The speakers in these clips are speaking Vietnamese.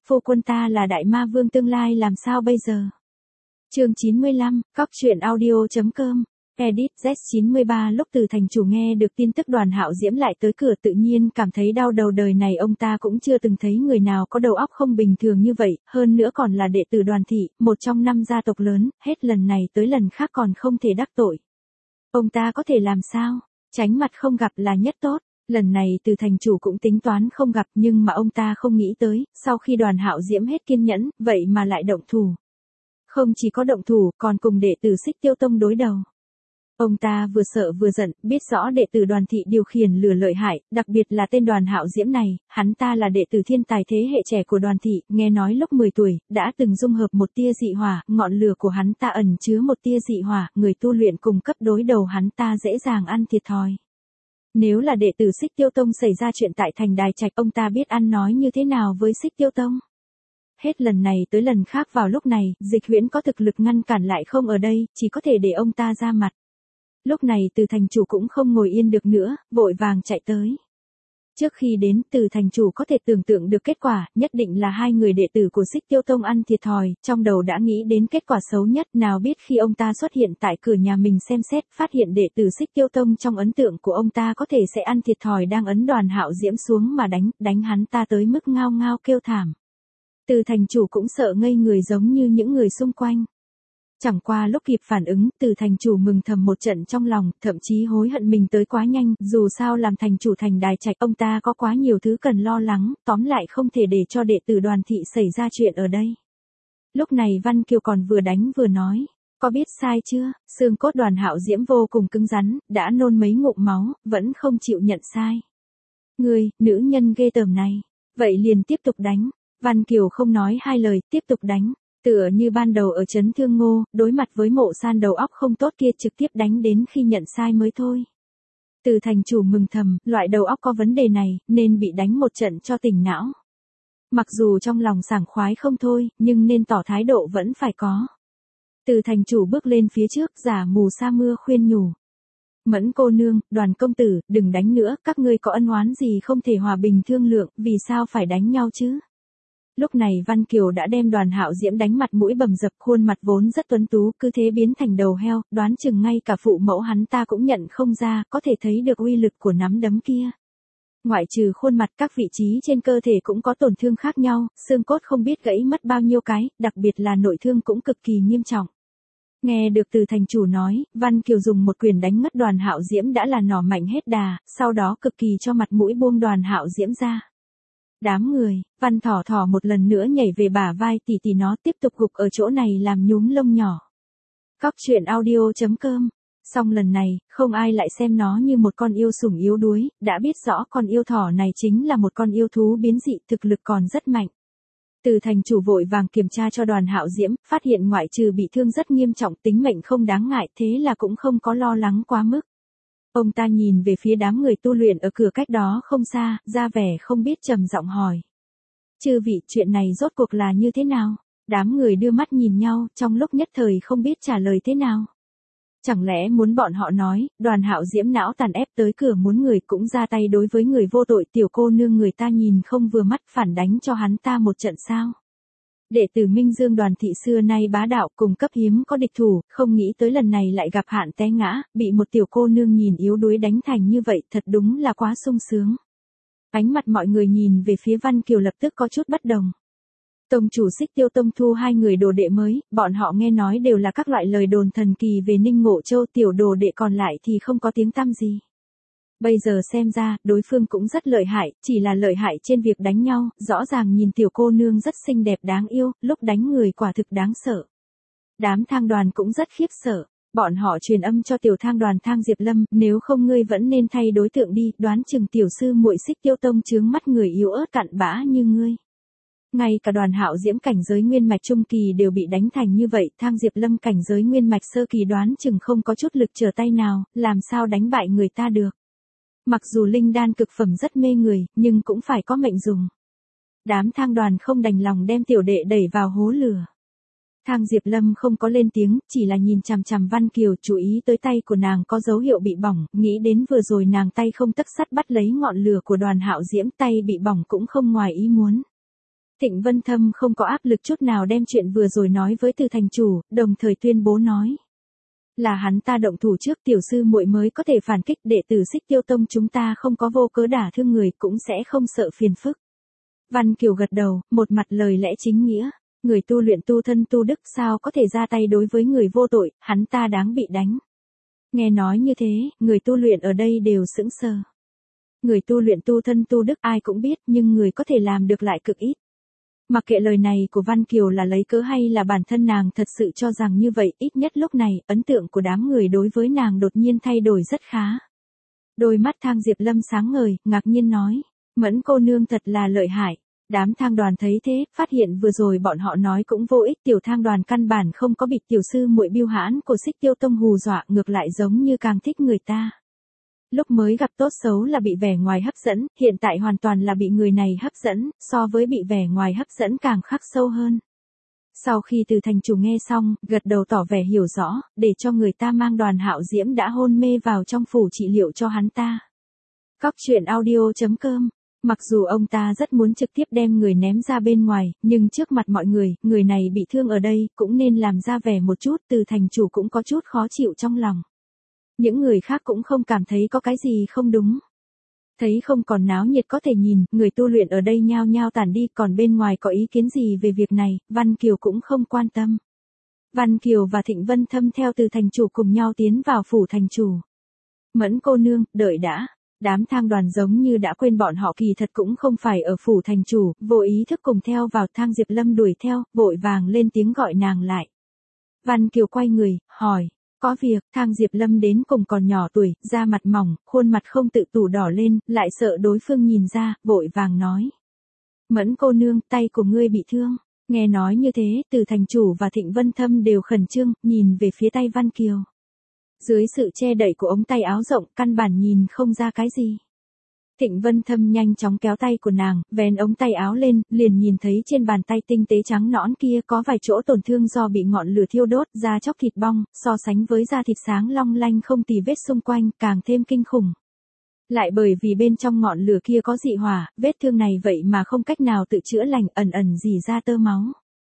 phu quân ta là đại ma vương tương lai làm sao bây giờ? Chương 95, Cóc truyện audio.com. Edit Z93. Lúc Từ thành chủ nghe được tin tức Đoàn Hạo Diễm lại tới cửa tự nhiên cảm thấy đau đầu, đời này ông ta cũng chưa từng thấy người nào có đầu óc không bình thường như vậy, hơn nữa còn là đệ tử Đoàn thị, một trong 5 gia tộc lớn, hết lần này tới lần khác còn không thể đắc tội. Ông ta có thể làm sao? Tránh mặt không gặp là nhất tốt. Lần này Từ thành chủ cũng tính toán không gặp, nhưng mà ông ta không nghĩ tới, sau khi Đoàn Hạo Diễm hết kiên nhẫn, vậy mà lại động thủ. Không chỉ có động thủ, còn cùng đệ tử Xích Tiêu Tông đối đầu. Ông ta vừa sợ vừa giận, biết rõ đệ tử Đoàn thị điều khiển lửa lợi hại, đặc biệt là tên Đoàn Hạo Diễm này, hắn ta là đệ tử thiên tài thế hệ trẻ của Đoàn thị, nghe nói lúc 10 tuổi, đã từng dung hợp một tia dị hỏa, ngọn lửa của hắn ta ẩn chứa một tia dị hỏa, người tu luyện cùng cấp đối đầu hắn ta dễ dàng ăn thiệt thòi. Nếu là đệ tử Xích Tiêu Tông xảy ra chuyện tại thành Đài Trạch, ông ta biết ăn nói như thế nào với Xích Tiêu Tông. Hết lần này tới lần khác vào lúc này, Dịch Huyễn có thực lực ngăn cản lại không ở đây, chỉ có thể để ông ta ra mặt. Lúc này Từ thành chủ cũng không ngồi yên được nữa, vội vàng chạy tới. Trước khi đến, Từ thành chủ có thể tưởng tượng được kết quả, nhất định là hai người đệ tử của Xích Tiêu Tông ăn thiệt thòi, trong đầu đã nghĩ đến kết quả xấu nhất, nào biết khi ông ta xuất hiện tại cửa nhà mình xem xét, phát hiện đệ tử Xích Tiêu Tông trong ấn tượng của ông ta có thể sẽ ăn thiệt thòi đang ấn Đoàn Hạo Diễm xuống mà đánh hắn ta tới mức ngao ngao kêu thảm. Từ thành chủ cũng sợ ngây người giống như những người xung quanh. Chẳng qua lúc kịp phản ứng, Từ thành chủ mừng thầm một trận trong lòng, thậm chí hối hận mình tới quá nhanh, dù sao làm thành chủ thành Đài Trạch ông ta có quá nhiều thứ cần lo lắng, tóm lại không thể để cho đệ tử Đoàn thị xảy ra chuyện ở đây. Lúc này Văn Kiều còn vừa đánh vừa nói, có biết sai chưa, xương cốt Đoàn Hạo Diễm vô cùng cứng rắn, đã nôn mấy ngụm máu, vẫn không chịu nhận sai. Ngươi, nữ nhân ghê tởm này, vậy liền tiếp tục đánh. Văn Kiều không nói hai lời, tiếp tục đánh. Tựa như ban đầu ở Trấn Thương Ngô, đối mặt với Mộ San đầu óc không tốt kia trực tiếp đánh đến khi nhận sai mới thôi. Từ thành chủ mừng thầm, loại đầu óc có vấn đề này, nên bị đánh một trận cho tỉnh não. Mặc dù trong lòng sảng khoái không thôi, nhưng nên tỏ thái độ vẫn phải có. Từ thành chủ bước lên phía trước, giả mù sa mưa khuyên nhủ. Mẫn cô nương, Đoàn công tử, đừng đánh nữa, các ngươi có ân oán gì không thể hòa bình thương lượng, vì sao phải đánh nhau chứ? Lúc này Văn Kiều đã đem Đoàn Hạo Diễm đánh mặt mũi bầm dập, khuôn mặt vốn rất tuấn tú, cứ thế biến thành đầu heo, đoán chừng ngay cả phụ mẫu hắn ta cũng nhận không ra, có thể thấy được uy lực của nắm đấm kia. Ngoại trừ khuôn mặt, các vị trí trên cơ thể cũng có tổn thương khác nhau, xương cốt không biết gãy mất bao nhiêu cái, đặc biệt là nội thương cũng cực kỳ nghiêm trọng. Nghe được Từ thành chủ nói, Văn Kiều dùng một quyền đánh ngất Đoàn Hạo Diễm đã là nỏ mạnh hết đà, sau đó cực kỳ cho mặt mũi buông Đoàn Hạo Diễm ra. Đám người, Văn Thỏ Thỏ một lần nữa nhảy về bả vai tỷ tỷ nó, tiếp tục gục ở chỗ này làm nhúm lông nhỏ. Cóc truyện audio.com. Xong lần này, không ai lại xem nó như một con yêu sủng yếu đuối, đã biết rõ con yêu thỏ này chính là một con yêu thú biến dị, thực lực còn rất mạnh. Từ thành chủ vội vàng kiểm tra cho Đoàn Hạo Diễm, phát hiện ngoại trừ bị thương rất nghiêm trọng, tính mệnh không đáng ngại, thế là cũng không có lo lắng quá mức. Ông ta nhìn về phía đám người tu luyện ở cửa cách đó không xa, ra vẻ không biết trầm giọng hỏi. Chư vị, chuyện này rốt cuộc là như thế nào? Đám người đưa mắt nhìn nhau, trong lúc nhất thời không biết trả lời thế nào. Chẳng lẽ muốn bọn họ nói, Đoàn Hạo Diễm não tàn ép tới cửa muốn người cũng ra tay đối với người vô tội, tiểu cô nương người ta nhìn không vừa mắt phản đánh cho hắn ta một trận sao? Đệ tử Minh Dương Đoàn thị xưa nay bá đạo, cùng cấp hiếm có địch thủ, không nghĩ tới lần này lại gặp hạn té ngã, bị một tiểu cô nương nhìn yếu đuối đánh thành như vậy, thật đúng là quá sung sướng. Ánh mặt mọi người nhìn về phía Văn Kiều lập tức có chút bất đồng. Tông chủ Xích Tiêu Tông thu hai người đồ đệ mới, bọn họ nghe nói đều là các loại lời đồn thần kỳ về Ninh Ngộ Châu, tiểu đồ đệ còn lại thì không có tiếng tăm gì. Bây giờ xem ra, đối phương cũng rất lợi hại, chỉ là lợi hại trên việc đánh nhau, rõ ràng nhìn tiểu cô nương rất xinh đẹp đáng yêu, lúc đánh người quả thực đáng sợ. Đám Thang Đoàn cũng rất khiếp sợ, bọn họ truyền âm cho tiểu Thang Đoàn Thang Diệp Lâm, nếu không ngươi vẫn nên thay đối tượng đi, đoán chừng tiểu sư muội Xích Tiêu Tông chướng mắt người yếu ớt cặn bã như ngươi. Ngay cả Đoàn Hạo Diễm cảnh giới nguyên mạch trung kỳ đều bị đánh thành như vậy, Thang Diệp Lâm cảnh giới nguyên mạch sơ kỳ đoán chừng không có chút lực trở tay nào, làm sao đánh bại người ta được. Mặc dù linh đan cực phẩm rất mê người, nhưng cũng phải có mệnh dùng. Đám Thang Đoàn không đành lòng đem tiểu đệ đẩy vào hố lửa. Thang Diệp Lâm không có lên tiếng, chỉ là nhìn chằm chằm Văn Kiều, chú ý tới tay của nàng có dấu hiệu bị bỏng, nghĩ đến vừa rồi nàng tay không tấc sắt bắt lấy ngọn lửa của Đoàn Hạo Diễm, tay bị bỏng cũng không ngoài ý muốn. Thịnh Vân Thâm không có áp lực chút nào đem chuyện vừa rồi nói với Từ thành chủ, đồng thời tuyên bố nói. Là hắn ta động thủ trước, tiểu sư muội mới có thể phản kích, đệ tử Xích Tiêu Tông chúng ta không có vô cớ đả thương người, cũng sẽ không sợ phiền phức. Văn Kiều gật đầu, một mặt lời lẽ chính nghĩa. Người tu luyện tu thân tu đức sao có thể ra tay đối với người vô tội, hắn ta đáng bị đánh. Nghe nói như thế, người tu luyện ở đây đều sững sờ. Người tu luyện tu thân tu đức ai cũng biết, nhưng người có thể làm được lại cực ít. Mặc kệ lời này của Văn Kiều là lấy cớ hay là bản thân nàng thật sự cho rằng như vậy, ít nhất lúc này, ấn tượng của đám người đối với nàng đột nhiên thay đổi rất khá. Đôi mắt Thang Diệp Lâm sáng ngời, ngạc nhiên nói, Mẫn cô nương thật là lợi hại. Đám Thang đoàn thấy thế, phát hiện vừa rồi bọn họ nói cũng vô ích, tiểu Thang đoàn căn bản không có bị tiểu sư muội Bưu Hãn của Xích Tiêu Tông hù dọa, ngược lại giống như càng thích người ta. Lúc mới gặp tốt xấu là bị vẻ ngoài hấp dẫn, hiện tại hoàn toàn là bị người này hấp dẫn, so với bị vẻ ngoài hấp dẫn càng khắc sâu hơn. Sau khi Từ thành chủ nghe xong, gật đầu tỏ vẻ hiểu rõ, để cho người ta mang Đoàn Hạo Diễm đã hôn mê vào trong phủ trị liệu cho hắn ta. Cóc truyện audio.com. Mặc dù ông ta rất muốn trực tiếp đem người ném ra bên ngoài, nhưng trước mặt mọi người này bị thương ở đây, cũng nên làm ra vẻ một chút, Từ thành chủ cũng có chút khó chịu trong lòng. Những người khác cũng không cảm thấy có cái gì không đúng. Thấy không còn náo nhiệt có thể nhìn, người tu luyện ở đây nhao nhao tản đi, còn bên ngoài có ý kiến gì về việc này, Văn Kiều cũng không quan tâm. Văn Kiều và Thịnh Vân Thâm theo Từ thành chủ cùng nhau tiến vào phủ thành chủ. Mẫn cô nương, đợi đã. Đám Thang đoàn giống như đã quên bọn họ kỳ thật cũng không phải ở phủ thành chủ, vô ý thức cùng theo vào. Thang Diệp Lâm đuổi theo, vội vàng lên tiếng gọi nàng lại. Văn Kiều quay người, hỏi, có việc. Thang Diệp Lâm đến cùng còn nhỏ tuổi, da mặt mỏng, khuôn mặt không tự chủ đỏ lên, lại sợ đối phương nhìn ra, vội vàng nói. Mẫn cô nương, tay của ngươi bị thương. Nghe nói như thế, Từ thành chủ và Thịnh Vân Thâm đều khẩn trương, nhìn về phía tay Văn Kiều. Dưới sự che đậy của ống tay áo rộng, căn bản nhìn không ra cái gì. Thịnh Vân Thâm nhanh chóng kéo tay của nàng, vén ống tay áo lên, liền nhìn thấy trên bàn tay tinh tế trắng nõn kia có vài chỗ tổn thương do bị ngọn lửa thiêu đốt, da chóc thịt bong, so sánh với da thịt sáng long lanh không tì vết xung quanh, càng thêm kinh khủng. Lại bởi vì bên trong ngọn lửa kia có dị hỏa, vết thương này vậy mà không cách nào tự chữa lành, ẩn ẩn rỉ ra tơ máu.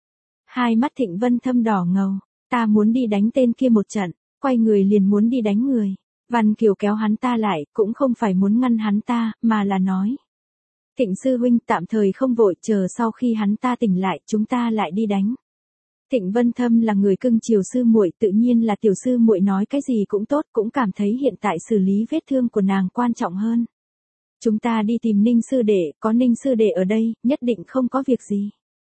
Hai mắt Thịnh Vân Thâm đỏ ngầu, ta muốn đi đánh tên kia một trận. Quay người liền muốn đi đánh người. Văn Kiều kéo hắn ta lại, cũng không phải muốn ngăn hắn ta, mà là nói. Thịnh sư huynh tạm thời không vội, chờ sau khi hắn ta tỉnh lại, chúng ta lại đi đánh. Thịnh Vân Thâm là người cưng chiều sư muội, tự nhiên là tiểu sư muội nói cái gì cũng tốt, cũng cảm thấy hiện tại xử lý vết thương của nàng quan trọng hơn. Chúng ta đi tìm Ninh sư đệ, có Ninh sư đệ ở đây, nhất định không có việc gì.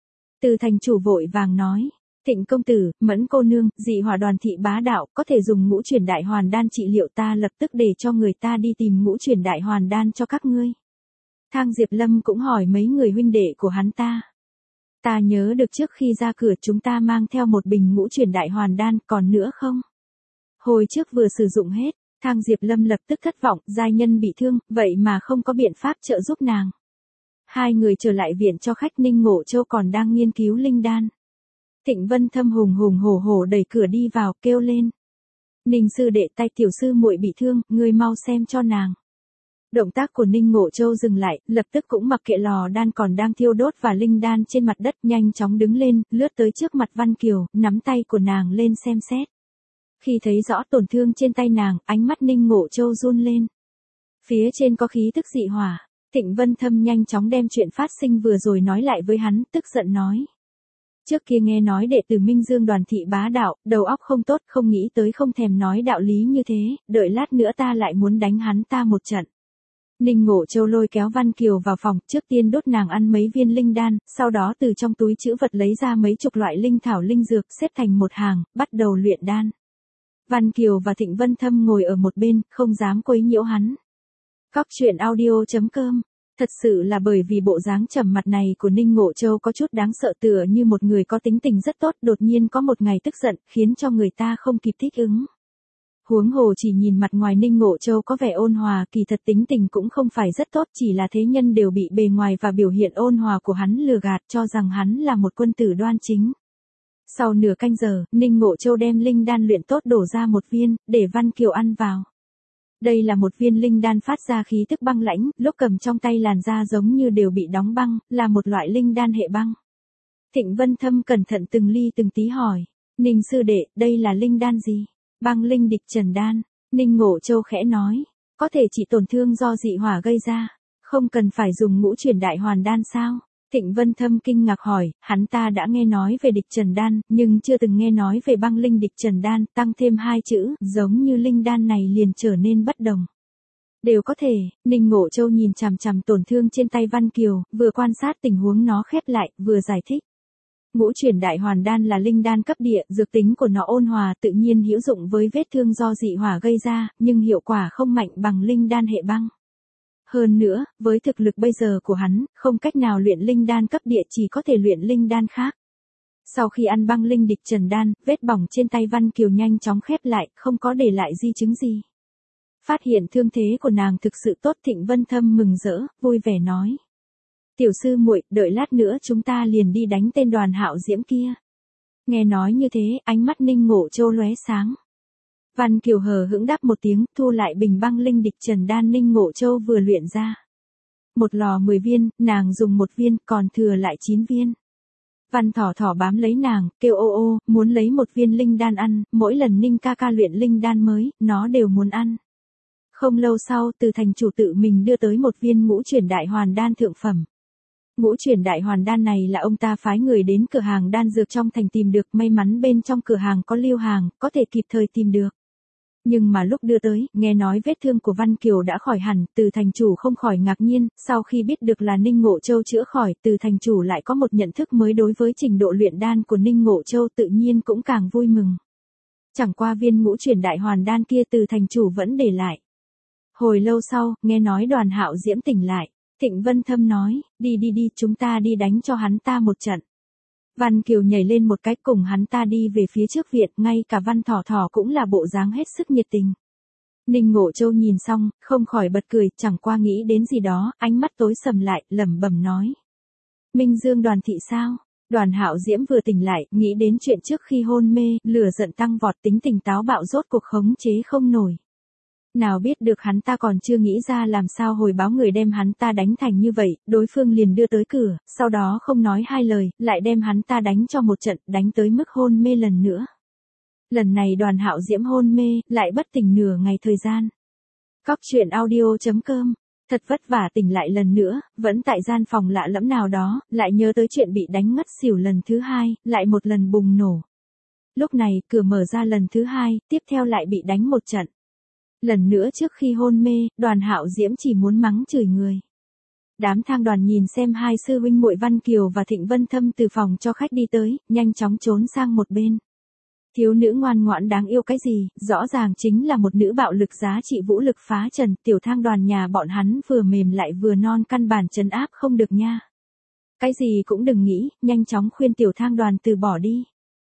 Từ thành chủ vội vàng nói. Thịnh công tử, Mẫn cô nương, dị hỏa đoàn thị bá đạo, có thể dùng ngũ chuyển đại hoàn đan trị liệu, ta lập tức để cho người ta đi tìm ngũ chuyển đại hoàn đan cho các ngươi. Thang Diệp Lâm cũng hỏi mấy người huynh đệ của hắn ta. Ta nhớ được trước khi ra cửa chúng ta mang theo một bình ngũ chuyển đại hoàn đan, còn nữa không? Hồi trước vừa sử dụng hết, Thang Diệp Lâm lập tức thất vọng, giai nhân bị thương, vậy mà không có biện pháp trợ giúp nàng. Hai người trở lại viện cho khách, Ninh Ngộ Châu còn đang nghiên cứu linh đan. Thịnh Vân Thâm hùng hùng hổ hổ đẩy cửa đi vào, kêu lên. Ninh sư đệ, tay tiểu sư muội bị thương, ngươi mau xem cho nàng. Động tác của Ninh Ngộ Châu dừng lại, lập tức cũng mặc kệ lò đan còn đang thiêu đốt và linh đan trên mặt đất, nhanh chóng đứng lên, lướt tới trước mặt Văn Kiều, nắm tay của nàng lên xem xét. Khi thấy rõ tổn thương trên tay nàng, ánh mắt Ninh Ngộ Châu run lên. Phía trên có khí tức dị hỏa. Thịnh Vân Thâm nhanh chóng đem chuyện phát sinh vừa rồi nói lại với hắn, tức giận nói. Trước kia nghe nói đệ tử Minh Dương đoàn thị bá đạo, đầu óc không tốt, không nghĩ tới không thèm nói đạo lý như thế, đợi lát nữa ta lại muốn đánh hắn ta một trận. Ninh Ngộ Châu lôi kéo Văn Kiều vào phòng, trước tiên đốt nàng ăn mấy viên linh đan, sau đó từ trong túi trữ vật lấy ra mấy chục loại linh thảo linh dược, xếp thành một hàng, bắt đầu luyện đan. Văn Kiều và Thịnh Vân Thâm ngồi ở một bên, không dám quấy nhiễu hắn. Cóc truyện audio.com. Thật sự là bởi vì bộ dáng trầm mặt này của Ninh Ngộ Châu có chút đáng sợ, tựa như một người có tính tình rất tốt, đột nhiên có một ngày tức giận, khiến cho người ta không kịp thích ứng. Huống hồ chỉ nhìn mặt ngoài Ninh Ngộ Châu có vẻ ôn hòa, kỳ thật tính tình cũng không phải rất tốt, chỉ là thế nhân đều bị bề ngoài và biểu hiện ôn hòa của hắn lừa gạt, cho rằng hắn là một quân tử đoan chính. Sau nửa canh giờ, Ninh Ngộ Châu đem linh đan luyện tốt đổ ra một viên, để Văn Kiều ăn vào. Đây là một viên linh đan phát ra khí tức băng lãnh, lúc cầm trong tay làn da giống như đều bị đóng băng, là một loại linh đan hệ băng. Thịnh Vân Thâm cẩn thận từng ly từng tí hỏi, Ninh sư đệ, đây là linh đan gì? Băng linh địch trần đan. Ninh Ngộ Châu khẽ nói, có thể trị tổn thương do dị hỏa gây ra, không cần phải dùng ngũ chuyển đại hoàn đan sao? Thịnh Vân Thâm kinh ngạc hỏi, hắn ta đã nghe nói về địch trần đan, nhưng chưa từng nghe nói về băng linh địch trần đan, tăng thêm hai chữ, giống như linh đan này liền trở nên bất đồng. Đều có thể, Ninh Ngộ Châu nhìn chằm chằm tổn thương trên tay Văn Kiều, vừa quan sát tình huống nó khép lại, vừa giải thích. Ngũ chuyển đại hoàn đan là linh đan cấp địa, dược tính của nó ôn hòa tự nhiên hữu dụng với vết thương do dị hỏa gây ra, nhưng hiệu quả không mạnh bằng linh đan hệ băng. Hơn nữa, với thực lực bây giờ của hắn, không cách nào luyện linh đan cấp địa, chỉ có thể luyện linh đan khác. Sau khi ăn băng linh địch trần đan, vết bỏng trên tay Văn Kiều nhanh chóng khép lại, không có để lại di chứng gì. Phát hiện thương thế của nàng thực sự tốt, Thịnh Vân Thâm mừng rỡ, vui vẻ nói. Tiểu sư muội, đợi lát nữa chúng ta liền đi đánh tên Đoàn Hạo Diễm kia. Nghe nói như thế, ánh mắt Ninh Ngộ Châu lóe sáng. Văn Kiều hờ hững đáp một tiếng, thu lại bình băng linh địch trần đan Ninh Ngộ Châu vừa luyện ra. Một lò 10 viên, nàng dùng 1 viên, còn thừa lại 9 viên. Văn Thỏ Thỏ bám lấy nàng, kêu ô ô, muốn lấy 1 viên linh đan ăn, mỗi lần Ninh ca ca luyện linh đan mới, nó đều muốn ăn. Không lâu sau, Từ thành chủ tự mình đưa tới 1 viên ngũ chuyển đại hoàn đan thượng phẩm. Ngũ chuyển đại hoàn đan này là ông ta phái người đến cửa hàng đan dược trong thành tìm được, may mắn bên trong cửa hàng có lưu hàng, có thể kịp thời tìm được. Nhưng mà lúc đưa tới, nghe nói vết thương của Văn Kiều đã khỏi hẳn, Từ thành chủ không khỏi ngạc nhiên, sau khi biết được là Ninh Ngộ Châu chữa khỏi, Từ thành chủ lại có một nhận thức mới đối với trình độ luyện đan của Ninh Ngộ Châu, tự nhiên cũng càng vui mừng. Chẳng qua viên ngũ chuyển đại hoàn đan kia Từ thành chủ vẫn để lại. Hồi lâu sau, nghe nói Đoàn Hạo Diễm tỉnh lại. Thịnh Vân Thâm nói, đi, chúng ta đi đánh cho hắn ta một trận. Văn Kiều nhảy lên một cái cùng hắn ta đi về phía trước viện, ngay cả Văn Thỏ Thỏ cũng là bộ dáng hết sức nhiệt tình. Ninh Ngộ Châu nhìn xong, không khỏi bật cười, chẳng qua nghĩ đến gì đó, ánh mắt tối sầm lại, lẩm bẩm nói. Minh Dương Đoàn thị sao? Đoàn Hạo Diễm vừa tỉnh lại, nghĩ đến chuyện trước khi hôn mê, lửa giận tăng vọt, tính tình táo bạo rốt cuộc khống chế không nổi. Nào biết được hắn ta còn chưa nghĩ ra làm sao hồi báo người đem hắn ta đánh thành như vậy, đối phương liền đưa tới cửa, sau đó không nói hai lời, lại đem hắn ta đánh cho một trận, đánh tới mức hôn mê lần nữa. Lần này Đoàn Hạo Diễm hôn mê, lại bất tỉnh nửa ngày thời gian. Cóc truyện audio.com, thật vất vả tỉnh lại lần nữa, vẫn tại gian phòng lạ lẫm nào đó, lại nhớ tới chuyện bị đánh ngất xỉu lần thứ 2, lại một lần bùng nổ. Lúc này, cửa mở ra lần thứ 2, tiếp theo lại bị đánh một trận. Lần nữa trước khi hôn mê, Đoàn Hạo Diễm chỉ muốn mắng chửi người. Đám thang đoàn nhìn xem hai sư huynh muội Văn Kiều và Thịnh Vân Thâm từ phòng cho khách đi tới, nhanh chóng trốn sang một bên. Thiếu nữ ngoan ngoãn đáng yêu cái gì, rõ ràng chính là một nữ bạo lực giá trị vũ lực phá trần, tiểu thang đoàn nhà bọn hắn vừa mềm lại vừa non, căn bản trấn áp không được nha. Cái gì cũng đừng nghĩ, nhanh chóng khuyên tiểu thang đoàn từ bỏ đi.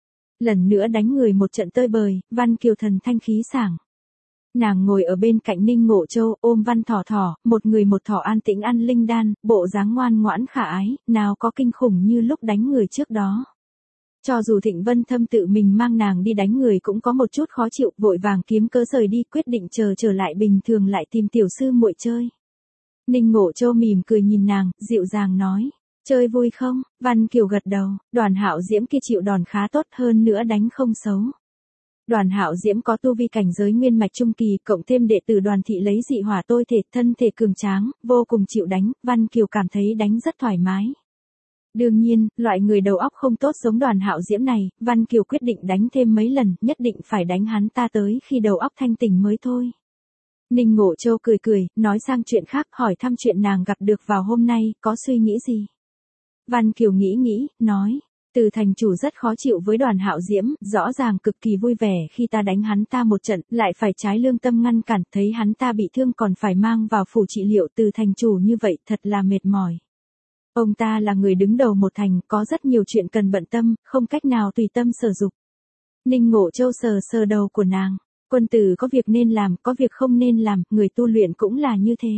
Lần nữa đánh người một trận tơi bời, Văn Kiều thần thanh khí sảng. Nàng ngồi ở bên cạnh Ninh Ngộ Châu, ôm Văn Thỏ Thỏ, một người một thỏ an tĩnh ăn linh đan, bộ dáng ngoan ngoãn khả ái, nào có kinh khủng như lúc đánh người trước đó. Cho dù Thịnh Vân Thâm tự mình mang nàng đi đánh người cũng có một chút khó chịu, vội vàng kiếm cớ rời đi, quyết định trở lại bình thường lại tìm tiểu sư muội chơi. Ninh Ngộ Châu mỉm cười nhìn nàng, dịu dàng nói, chơi vui không? Văn Kiều gật đầu, Đoàn Hạo Diễm kia chịu đòn khá tốt, hơn nữa đánh không xấu. Đoàn Hạo Diễm có tu vi cảnh giới nguyên mạch trung kỳ, cộng thêm đệ tử Đoàn thị lấy dị hỏa tôi thể, thân thể cường tráng, vô cùng chịu đánh, Văn Kiều cảm thấy đánh rất thoải mái. Đương nhiên, loại người đầu óc không tốt giống Đoàn Hạo Diễm này, Văn Kiều quyết định đánh thêm mấy lần, nhất định phải đánh hắn ta tới khi đầu óc thanh tỉnh mới thôi. Ninh Ngộ Châu cười, nói sang chuyện khác, hỏi thăm chuyện nàng gặp được vào hôm nay, có suy nghĩ gì? Văn Kiều nghĩ, nói. Từ thành chủ rất khó chịu với Đoàn Hạo Diễm, rõ ràng cực kỳ vui vẻ khi ta đánh hắn ta một trận, lại phải trái lương tâm ngăn cản, thấy hắn ta bị thương còn phải mang vào phủ trị liệu, Từ thành chủ như vậy thật là mệt mỏi. Ông ta là người đứng đầu một thành, có rất nhiều chuyện cần bận tâm, không cách nào tùy tâm sở dục. Ninh Ngộ Châu sờ đầu của nàng, quân tử có việc nên làm, có việc không nên làm, người tu luyện cũng là như thế.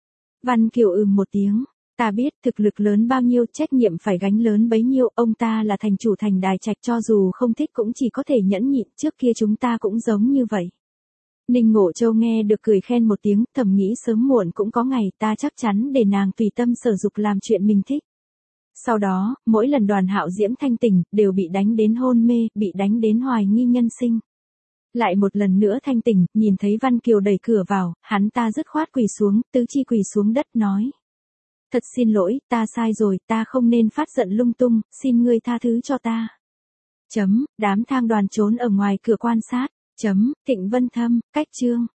Văn Kiều một tiếng. Ta biết, thực lực lớn bao nhiêu, trách nhiệm phải gánh lớn bấy nhiêu, ông ta là thành chủ thành Đài Trạch, cho dù không thích cũng chỉ có thể nhẫn nhịn, trước kia chúng ta cũng giống như vậy. Ninh Ngộ Châu nghe được cười khen một tiếng, thầm nghĩ sớm muộn cũng có ngày ta chắc chắn để nàng tùy tâm sở dục làm chuyện mình thích. Sau đó, mỗi lần Đoàn Hạo Diễm thanh tỉnh, đều bị đánh đến hôn mê, bị đánh đến hoài nghi nhân sinh. Lại một lần nữa thanh tỉnh, nhìn thấy Văn Kiều đẩy cửa vào, hắn ta dứt khoát quỳ xuống, tứ chi quỳ xuống đất nói. Thật xin lỗi, ta sai rồi, ta không nên phát giận lung tung, xin ngươi tha thứ cho ta. Đám thang đoàn trốn ở ngoài cửa quan sát. Thịnh Vân Thâm, cách chương.